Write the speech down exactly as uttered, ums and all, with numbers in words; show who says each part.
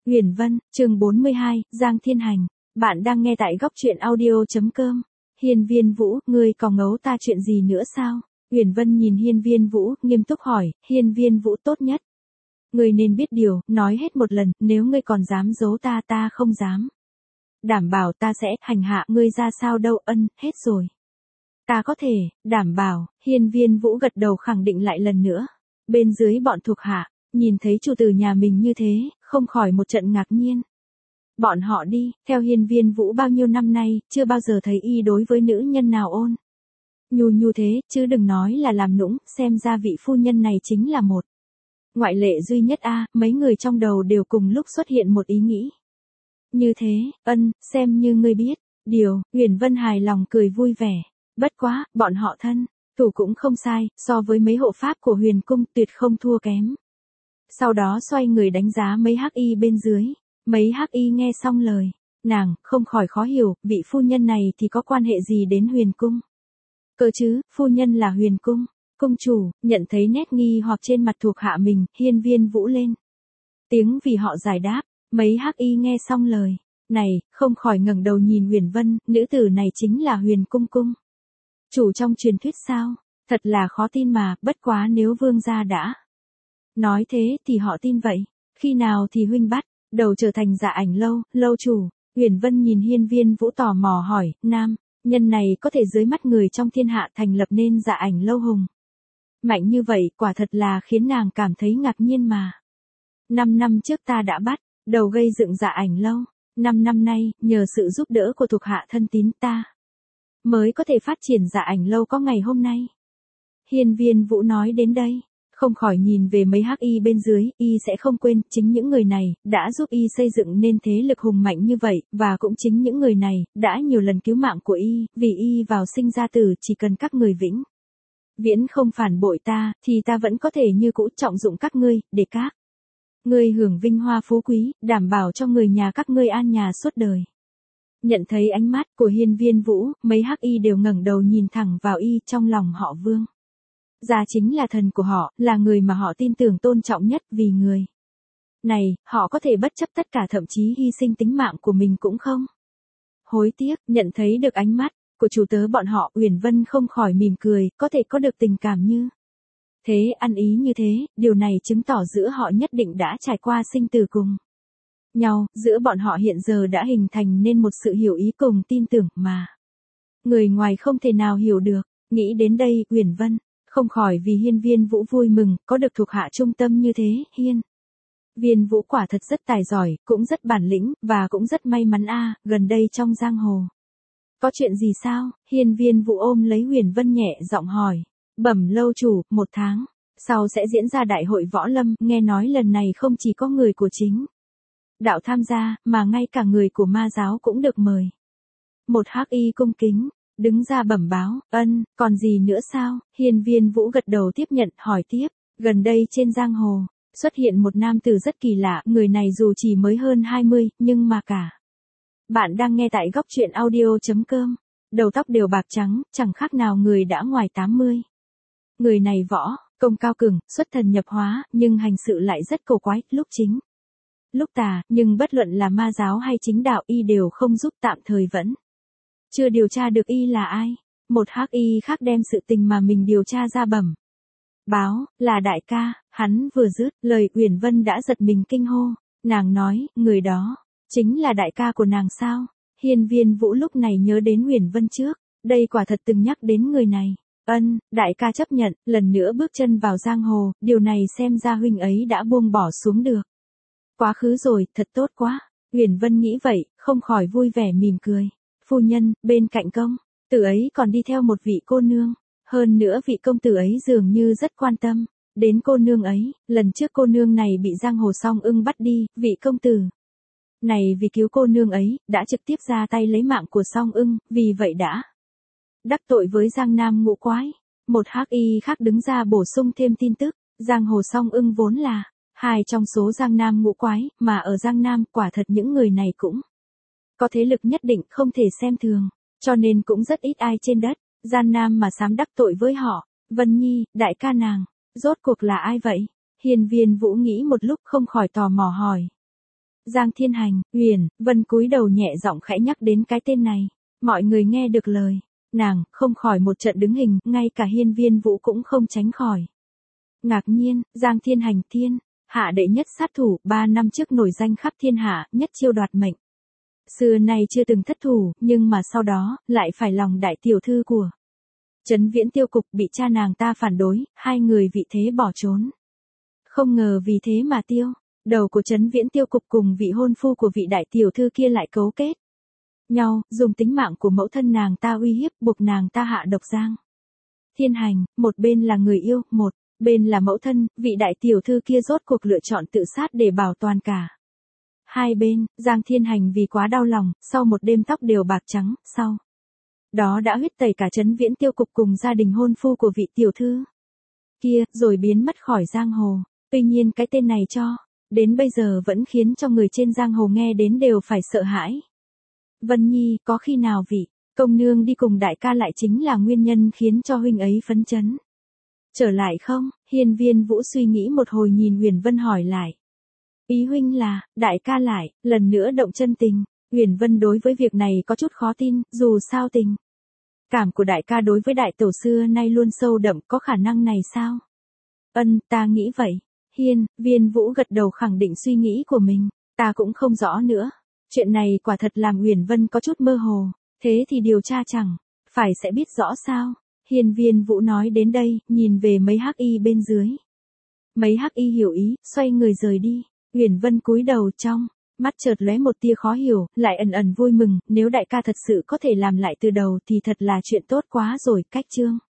Speaker 1: Uyển Vân, chương bốn mươi hai, Giang Thiên Hành. Bạn đang nghe tại góc truyện audio.com. Hiên Viên Vũ, ngươi còn ngấu ta chuyện gì nữa sao? Uyển Vân nhìn Hiên Viên Vũ, nghiêm túc hỏi. Hiên Viên Vũ tốt nhất. Ngươi nên biết điều, nói hết một lần, nếu ngươi còn dám giấu ta ta không dám. Đảm bảo ta sẽ hành hạ ngươi ra sao đâu. Ân, hết rồi. Ta có thể, đảm bảo. Hiên Viên Vũ gật đầu khẳng định lại lần nữa. Bên dưới bọn thuộc hạ, nhìn thấy chủ tử nhà mình như thế, không khỏi một trận ngạc nhiên. Bọn họ đi, theo Hiên Viên Vũ bao nhiêu năm nay, chưa bao giờ thấy y đối với nữ nhân nào ôn nhu nhu thế, chứ đừng nói là làm nũng, xem ra vị phu nhân này chính là một ngoại lệ duy nhất a. Mấy người trong đầu đều cùng lúc xuất hiện một ý nghĩ. Như thế, ân, xem như ngươi biết. Điều, Uyển Vân hài lòng cười vui vẻ. Bất quá, bọn họ thân thủ cũng không sai, so với mấy hộ pháp của Huyền Cung tuyệt không thua kém. Sau đó xoay người đánh giá mấy hắc y bên dưới. Mấy hắc y nghe xong lời nàng, không khỏi khó hiểu, vị phu nhân này thì có quan hệ gì đến Huyền Cung? Cơ chứ, phu nhân là Huyền Cung. Cung chủ, nhận thấy nét nghi hoặc trên mặt thuộc hạ mình, Hiên Viên Vũ lên tiếng vì họ giải đáp. Mấy hắc y nghe xong lời này, không khỏi ngẩng đầu nhìn Uyển Vân, nữ tử này chính là Huyền Cung cung chủ trong truyền thuyết sao? Thật là khó tin mà, bất quá nếu vương gia đã nói thế thì họ tin vậy. Khi nào thì huynh bắt đầu trở thành Dạ Ảnh lâu, lâu chủ? Uyển Vân nhìn Hiên Viên Vũ tò mò hỏi. Nam nhân này có thể dưới mắt người trong thiên hạ thành lập nên Dạ Ảnh lâu hùng mạnh như vậy, quả thật là khiến nàng cảm thấy ngạc nhiên mà. Năm năm trước ta đã bắt đầu gây dựng Dạ Ảnh lâu. Năm năm nay, nhờ sự giúp đỡ của thuộc hạ thân tín ta mới có thể phát triển Dạ Ảnh lâu có ngày hôm nay. Hiên Viên Vũ nói đến đây, không khỏi nhìn về mấy hắc y bên dưới, y sẽ không quên, chính những người này, đã giúp y xây dựng nên thế lực hùng mạnh như vậy, và cũng chính những người này, đã nhiều lần cứu mạng của y, vì y vào sinh ra tử, chỉ cần các người vĩnh viễn không phản bội ta, thì ta vẫn có thể như cũ trọng dụng các ngươi, để các ngươi hưởng vinh hoa phú quý, đảm bảo cho người nhà các ngươi an nhà suốt đời. Nhận thấy ánh mắt của Hiên Viên Vũ, mấy hắc y đều ngẩng đầu nhìn thẳng vào y, trong lòng họ vương gia chính là thần của họ, là người mà họ tin tưởng tôn trọng nhất, vì người này, họ có thể bất chấp tất cả, thậm chí hy sinh tính mạng của mình cũng không hối tiếc. Nhận thấy được ánh mắt của chủ tớ bọn họ, Uyển Vân không khỏi mỉm cười, có thể có được tình cảm như thế, ăn ý như thế, điều này chứng tỏ giữa họ nhất định đã trải qua sinh tử cùng nhau, giữa bọn họ hiện giờ đã hình thành nên một sự hiểu ý cùng tin tưởng mà người ngoài không thể nào hiểu được. Nghĩ đến đây, Uyển Vân không khỏi vì Hiên Viên Vũ vui mừng, có được thuộc hạ trung tâm như thế. Hiên Viên Vũ quả thật rất tài giỏi, cũng rất bản lĩnh, và cũng rất may mắn a. Gần đây trong giang hồ có chuyện gì sao? Hiên Viên Vũ ôm lấy Uyển Vân nhẹ giọng hỏi. Bẩm lâu chủ, một tháng sau sẽ diễn ra đại hội võ lâm, nghe nói lần này không chỉ có người của chính đạo tham gia, mà ngay cả người của ma giáo cũng được mời. Một hắc y cung kính đứng ra bẩm báo. Ân, còn gì nữa sao? Hiên Viên Vũ gật đầu tiếp nhận, hỏi tiếp. Gần đây trên giang hồ xuất hiện một nam tử rất kỳ lạ, người này dù chỉ mới hơn hai mươi, nhưng mà cả. Bạn đang nghe tại góc truyện audio.com. Đầu tóc đều bạc trắng, chẳng khác nào người đã ngoài tám mươi. Người này võ công cao cường, xuất thần nhập hóa, nhưng hành sự lại rất cổ quái, lúc chính lúc tà, nhưng bất luận là ma giáo hay chính đạo, y đều không giúp, tạm thời vẫn chưa điều tra được y là ai. Một hắc y khác đem sự tình mà mình điều tra ra bẩm báo. Là đại ca. Hắn vừa dứt lời, Uyển Vân đã giật mình kinh hô. Nàng nói, người đó chính là đại ca của nàng sao? Hiên Viên Vũ lúc này nhớ đến Uyển Vân trước đây quả thật từng nhắc đến người này. Ân, đại ca chấp nhận, lần nữa bước chân vào giang hồ, điều này xem ra huynh ấy đã buông bỏ xuống được quá khứ rồi, thật tốt quá. Uyển Vân nghĩ vậy, không khỏi vui vẻ mỉm cười. Phu nhân, bên cạnh công tử ấy còn đi theo một vị cô nương, hơn nữa vị công tử ấy dường như rất quan tâm đến cô nương ấy. Lần trước cô nương này bị giang hồ Song Ưng bắt đi, vị công tử này vì cứu cô nương ấy, đã trực tiếp ra tay lấy mạng của Song Ưng, vì vậy đã đắc tội với Giang Nam ngũ quái. Một hắc y khác đứng ra bổ sung thêm tin tức. Giang hồ Song Ưng vốn là hai trong số Giang Nam ngũ quái, mà ở Giang Nam quả thật những người này cũng có thế lực nhất định, không thể xem thường, cho nên cũng rất ít ai trên đất Giang Nam mà dám đắc tội với họ. Vân Nhi, đại ca nàng rốt cuộc là ai vậy? Hiên Viên Vũ nghĩ một lúc, không khỏi tò mò hỏi. Giang Thiên Hành, Uyển Vân cúi đầu nhẹ giọng khẽ nhắc đến cái tên này. Mọi người nghe được lời nàng, không khỏi một trận đứng hình, ngay cả Hiên Viên Vũ cũng không tránh khỏi. Ngạc nhiên, Giang Thiên Hành thiên hạ đệ nhất sát thủ, ba năm trước nổi danh khắp thiên hạ, nhất chiêu đoạt mệnh. Xưa nay chưa từng thất thủ, nhưng mà sau đó, lại phải lòng đại tiểu thư của Trấn Viễn Tiêu Cục, bị cha nàng ta phản đối, hai người vị thế bỏ trốn. Không ngờ vì thế mà tiêu đầu của Trấn Viễn Tiêu Cục cùng vị hôn phu của vị đại tiểu thư kia lại cấu kết nhau, dùng tính mạng của mẫu thân nàng ta uy hiếp, buộc nàng ta hạ độc Giang Thiên Hành. Một bên là người yêu, một bên là mẫu thân, vị đại tiểu thư kia rốt cuộc lựa chọn tự sát để bảo toàn cả hai bên. Giang Thiên Hành vì quá đau lòng, sau một đêm tóc đều bạc trắng, sau đó đã huyết tẩy cả Trấn Viễn Tiêu Cục cùng gia đình hôn phu của vị tiểu thư kia, rồi biến mất khỏi giang hồ. Tuy nhiên cái tên này cho đến bây giờ vẫn khiến cho người trên giang hồ nghe đến đều phải sợ hãi. Vân Nhi, có khi nào vị công nương đi cùng đại ca lại chính là nguyên nhân khiến cho huynh ấy phấn chấn trở lại không? Hiên Viên Vũ suy nghĩ một hồi nhìn Uyển Vân hỏi lại. Ý huynh là, đại ca lại lần nữa động chân tình. Uyển Vân đối với việc này có chút khó tin, dù sao tình cảm của đại ca đối với đại tổ xưa nay luôn sâu đậm, có khả năng này sao? Ân, ta nghĩ vậy. Hiên Viên Vũ gật đầu khẳng định suy nghĩ của mình. Ta cũng không rõ nữa. Chuyện này quả thật làm Uyển Vân có chút mơ hồ. Thế thì điều tra chẳng phải sẽ biết rõ sao? Hiên Viên Vũ nói đến đây, nhìn về mấy hắc y bên dưới. Mấy hắc y hiểu ý, xoay người rời đi. Uyển Vân cúi đầu, trong mắt chợt lóe một tia khó hiểu, lại ẩn ẩn vui mừng, nếu đại ca thật sự có thể làm lại từ đầu thì thật là chuyện tốt quá rồi. Cách chương